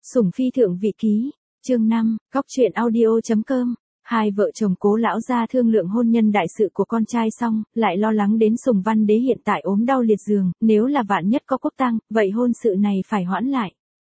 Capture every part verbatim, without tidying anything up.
Sủng phi thượng vị ký, chương năm, góc truyện audio.com. Hai vợ chồng Cố lão gia thương lượng hôn nhân đại sự của con trai xong, lại lo lắng đến Sùng Văn Đế hiện tại ốm đau liệt giường, nếu là vạn nhất có quốc tang, vậy hôn sự này phải hoãn lại.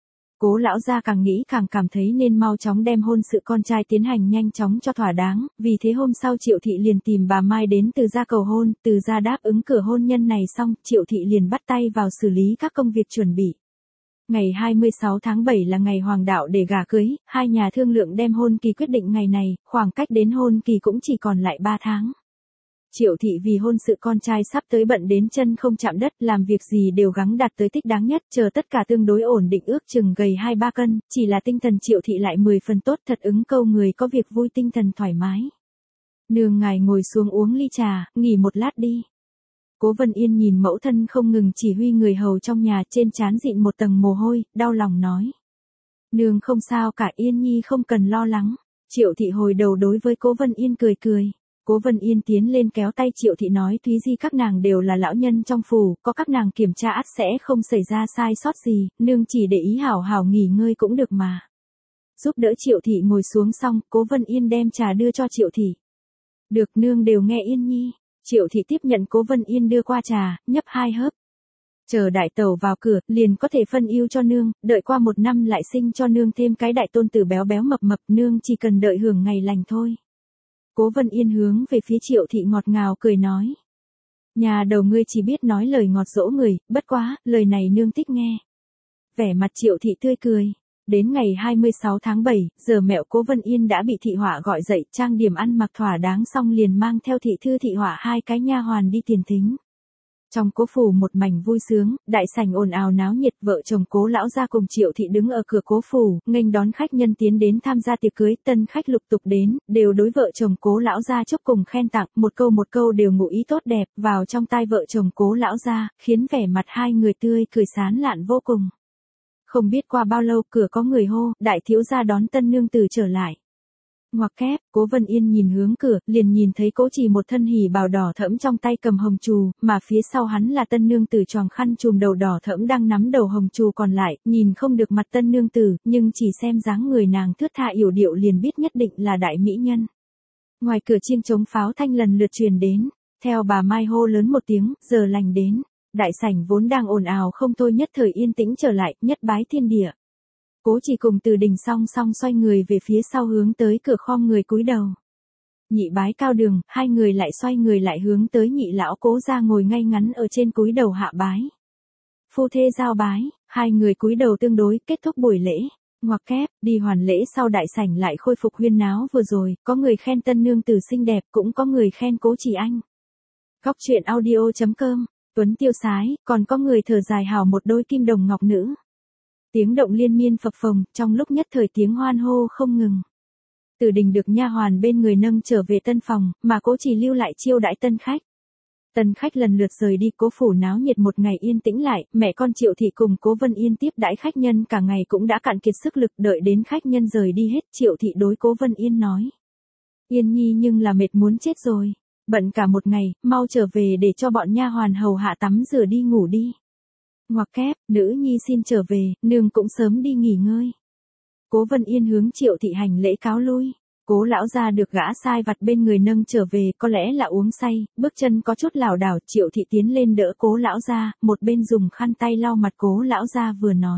Cố lão gia càng nghĩ càng cảm thấy nên mau chóng đem hôn sự con trai tiến hành nhanh chóng cho thỏa đáng, vì thế hôm sau Triệu thị liền tìm bà Mai đến Từ gia cầu hôn, Từ gia đáp ứng cửa hôn nhân này xong, Triệu thị liền bắt tay vào xử lý các công việc chuẩn bị. Ngày hai mươi sáu tháng bảy là ngày hoàng đạo để gả cưới, hai nhà thương lượng đem hôn kỳ quyết định ngày này, khoảng cách đến hôn kỳ cũng chỉ còn lại ba tháng. Triệu thị vì hôn sự con trai sắp tới bận đến chân không chạm đất, làm việc gì đều gắng đạt tới tích đáng nhất, chờ tất cả tương đối ổn định ước chừng gầy hai ba cân, chỉ là tinh thần Triệu thị lại mười phần tốt, thật ứng câu người có việc vui tinh thần thoải mái. Nương ngài ngồi xuống uống ly trà, nghỉ một lát đi. Cố Vân Yên nhìn mẫu thân không ngừng chỉ huy người hầu trong nhà, trên trán dịn một tầng mồ hôi, đau lòng nói. Nương không sao cả, Yên Nhi không cần lo lắng. Triệu thị hồi đầu đối với Cố Vân Yên cười cười. Cố Vân Yên tiến lên kéo tay Triệu thị nói, Thúy Di các nàng đều là lão nhân trong phủ, có các nàng kiểm tra ắt sẽ không xảy ra sai sót gì, nương chỉ để ý hảo hảo nghỉ ngơi cũng được mà. Giúp đỡ Triệu thị ngồi xuống xong, Cố Vân Yên đem trà đưa cho Triệu thị. Được, nương đều nghe Yên Nhi. Triệu thị tiếp nhận Cố Vân Yên đưa qua trà, nhấp hai hớp. Chờ đại tẩu vào cửa, liền có thể phân ưu cho nương, đợi qua một năm lại sinh cho nương thêm cái đại tôn tử béo béo mập mập, nương chỉ cần đợi hưởng ngày lành thôi. Cố Vân Yên hướng về phía Triệu thị ngọt ngào cười nói. Nhà đầu ngươi chỉ biết nói lời ngọt dỗ người, bất quá, lời này nương thích nghe. Vẻ mặt Triệu thị tươi cười. Đến ngày hai mươi sáu tháng bảy, giờ mẹo Cố Vân Yên đã bị thị họa gọi dậy, trang điểm ăn mặc thỏa đáng xong liền mang theo thị thư thị họa hai cái nha hoàn đi tiền thính. Trong cố phủ một mảnh vui sướng, đại sảnh ồn ào náo nhiệt, vợ chồng Cố lão gia cùng Triệu thị đứng ở cửa cố phủ, nghênh đón khách nhân tiến đến tham gia tiệc cưới, tân khách lục tục đến, đều đối vợ chồng Cố lão gia chúc cùng khen tặng, một câu một câu đều ngụ ý tốt đẹp, vào trong tai vợ chồng Cố lão gia, khiến vẻ mặt hai người tươi cười sán lạn vô cùng. Không biết qua bao lâu cửa có người hô, đại thiếu gia đón tân nương tử trở lại. Ngoặc kép, Cố Vân Yên nhìn hướng cửa, liền nhìn thấy Cố Chỉ một thân hỉ bào đỏ thẫm trong tay cầm hồng trù, mà phía sau hắn là tân nương tử choàng khăn trùm đầu đỏ thẫm đang nắm đầu hồng trù còn lại, nhìn không được mặt tân nương tử, nhưng chỉ xem dáng người nàng thướt tha yểu điệu liền biết nhất định là đại mỹ nhân. Ngoài cửa chiêng trống pháo thanh lần lượt truyền đến, theo bà Mai hô lớn một tiếng, giờ lành đến. Đại sảnh vốn đang ồn ào không thôi nhất thời yên tĩnh trở lại, nhất bái thiên địa. Cố Chỉ cùng Từ Đình song song xoay người về phía sau hướng tới cửa khom người cúi đầu. Nhị bái Cao Đường, hai người lại xoay người lại hướng tới nhị lão Cố gia ngồi ngay ngắn ở trên cúi đầu hạ bái. Phu thê giao bái, hai người cúi đầu tương đối, kết thúc buổi lễ. Ngoặc kép, đi hoàn lễ sau đại sảnh lại khôi phục huyên náo vừa rồi, có người khen tân nương tử xinh đẹp, cũng có người khen Cố Chỉ anh. Góc truyện audio.com. Tuấn tiêu sái, còn có người thở dài hào một đôi kim đồng ngọc nữ. Tiếng động liên miên phập phồng, trong lúc nhất thời tiếng hoan hô không ngừng. Từ Đình được nha hoàn bên người nâng trở về tân phòng, mà Cố Chỉ lưu lại chiêu đãi tân khách. Tân khách lần lượt rời đi, cố phủ náo nhiệt một ngày yên tĩnh lại, mẹ con Triệu thị cùng Cố Vân Yên tiếp đãi khách nhân cả ngày cũng đã cạn kiệt sức lực, đợi đến khách nhân rời đi hết, Triệu thị đối Cố Vân Yên nói. Yên Nhi nhưng là mệt muốn chết rồi. Bận cả một ngày, mau trở về để cho bọn nha hoàn hầu hạ tắm rửa đi ngủ đi. Ngoặc kép, nữ nhi xin trở về, nương cũng sớm đi nghỉ ngơi. Cố Vân Yên hướng Triệu thị hành lễ cáo lui. Cố lão gia được gã sai vặt bên người nâng trở về, có lẽ là uống say, bước chân có chút lảo đảo, Triệu thị tiến lên đỡ Cố lão gia, một bên dùng khăn tay lau mặt Cố lão gia vừa nói.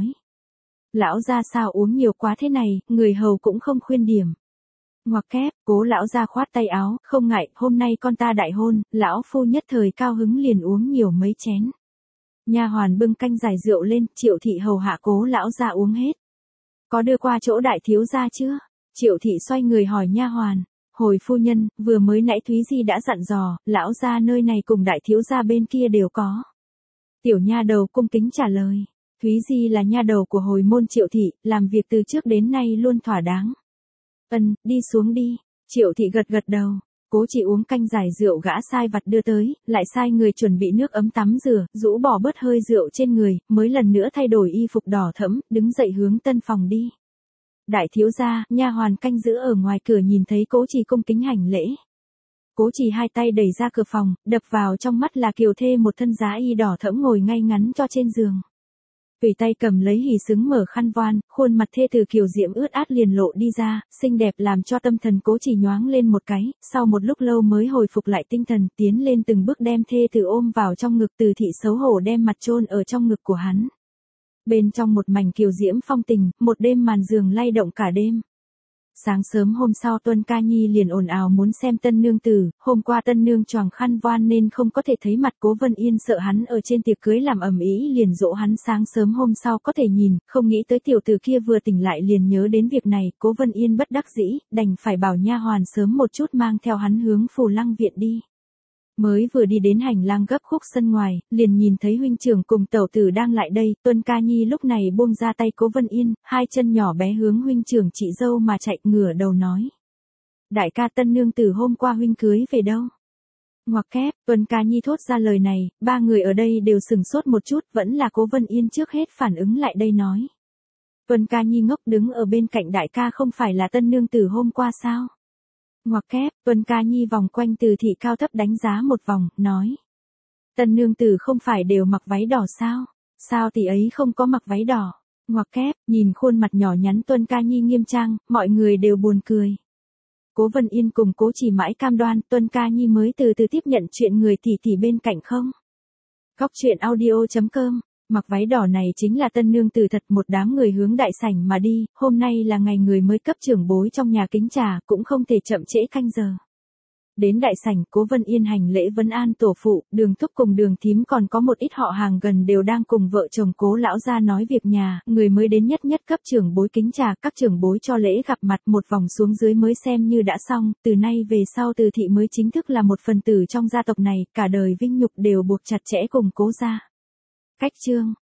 Lão gia sao uống nhiều quá thế này, người hầu cũng không khuyên điểm. Ngoặc kép, Cố lão gia khoát tay áo, không ngại, hôm nay con ta đại hôn, lão phu nhất thời cao hứng liền uống nhiều mấy chén. Nha hoàn bưng canh giải rượu lên, Triệu thị hầu hạ Cố lão gia uống hết. Có đưa qua chỗ đại thiếu gia chưa? Triệu thị xoay người hỏi nha hoàn. Hồi phu nhân, vừa mới nãy Thúy Di đã dặn dò, lão gia nơi này cùng đại thiếu gia bên kia đều có. Tiểu nha đầu cung kính trả lời. Thúy Di là nha đầu của hồi môn Triệu thị, làm việc từ trước đến nay luôn thỏa đáng. Ân, đi xuống đi. Triệu thị gật gật đầu. Cố Chỉ uống canh giải rượu gã sai vặt đưa tới, lại sai người chuẩn bị nước ấm tắm rửa, rũ bỏ bớt hơi rượu trên người, mới lần nữa thay đổi y phục đỏ thẫm, đứng dậy hướng tân phòng đi. Đại thiếu gia, nha hoàn canh giữ ở ngoài cửa nhìn thấy Cố Chỉ cung kính hành lễ. Cố Chỉ hai tay đẩy ra cửa phòng, đập vào trong mắt là kiều thê một thân giá y đỏ thẫm ngồi ngay ngắn cho trên giường. Tùy tay cầm lấy hỉ xứng mở khăn voan, khuôn mặt thê từ kiều diễm ướt át liền lộ đi ra, xinh đẹp làm cho tâm thần Cố Chỉ nhoáng lên một cái, sau một lúc lâu mới hồi phục lại tinh thần, tiến lên từng bước đem thê từ ôm vào trong ngực. Từ thị xấu hổ đem mặt chôn ở trong ngực của hắn. Bên trong một mảnh kiều diễm phong tình, một đêm màn giường lay động cả đêm. Sáng sớm hôm sau Tuân Ca Nhi liền ồn ào muốn xem tân nương tử, hôm qua tân nương choàng khăn voan nên không có thể thấy mặt Cố Vân Yên, sợ hắn ở trên tiệc cưới làm ầm ĩ liền dỗ hắn sáng sớm hôm sau có thể nhìn, không nghĩ tới tiểu tử kia vừa tỉnh lại liền nhớ đến việc này. Cố Vân Yên bất đắc dĩ, đành phải bảo nha hoàn sớm một chút mang theo hắn hướng Phù Lăng viện đi. Mới vừa đi đến hành lang gấp khúc sân ngoài, liền nhìn thấy huynh trưởng cùng tẩu tử đang lại đây. Tuân Ca Nhi lúc này buông ra tay Cố Vân Yên, hai chân nhỏ bé hướng huynh trưởng chị dâu mà chạy, ngửa đầu nói: đại ca, tân nương tử hôm qua huynh cưới về đâu? Ngoặc kép, Tuân Ca Nhi thốt ra lời này, ba người ở đây đều sừng sốt một chút, vẫn là Cố Vân Yên trước hết phản ứng lại đây nói. Tuân Ca Nhi ngốc đứng ở bên cạnh, đại ca không phải là tân nương tử hôm qua sao? Ngoặc kép, Tuân Ca Nhi vòng quanh Từ thị cao thấp đánh giá một vòng, nói: tân nương tử không phải đều mặc váy đỏ sao? Sao tỷ ấy không có mặc váy đỏ? Ngoặc kép, nhìn khuôn mặt nhỏ nhắn Tuân Ca Nhi nghiêm trang, mọi người đều buồn cười. Cố Vân Yên cùng Cố Chỉ mãi cam đoan, Tuân Ca Nhi mới từ từ tiếp nhận chuyện người tỷ tỷ bên cạnh không. Góc truyện audio chấm com. Mặc váy đỏ này chính là tân nương tử thật. Một đám người hướng đại sảnh mà đi, hôm nay là ngày người mới cấp trưởng bối trong nhà kính trà, cũng không thể chậm trễ canh giờ. Đến đại sảnh, Cố Vân Yên hành lễ vấn an tổ phụ, Đường thúc cùng Đường thím còn có một ít họ hàng gần đều đang cùng vợ chồng Cố lão gia nói việc nhà. Người mới đến nhất nhất cấp trưởng bối kính trà, các trưởng bối cho lễ gặp mặt, một vòng xuống dưới mới xem như đã xong. Từ nay về sau Từ thị mới chính thức là một phần tử trong gia tộc này, cả đời vinh nhục đều buộc chặt chẽ cùng Cố gia. Cách chương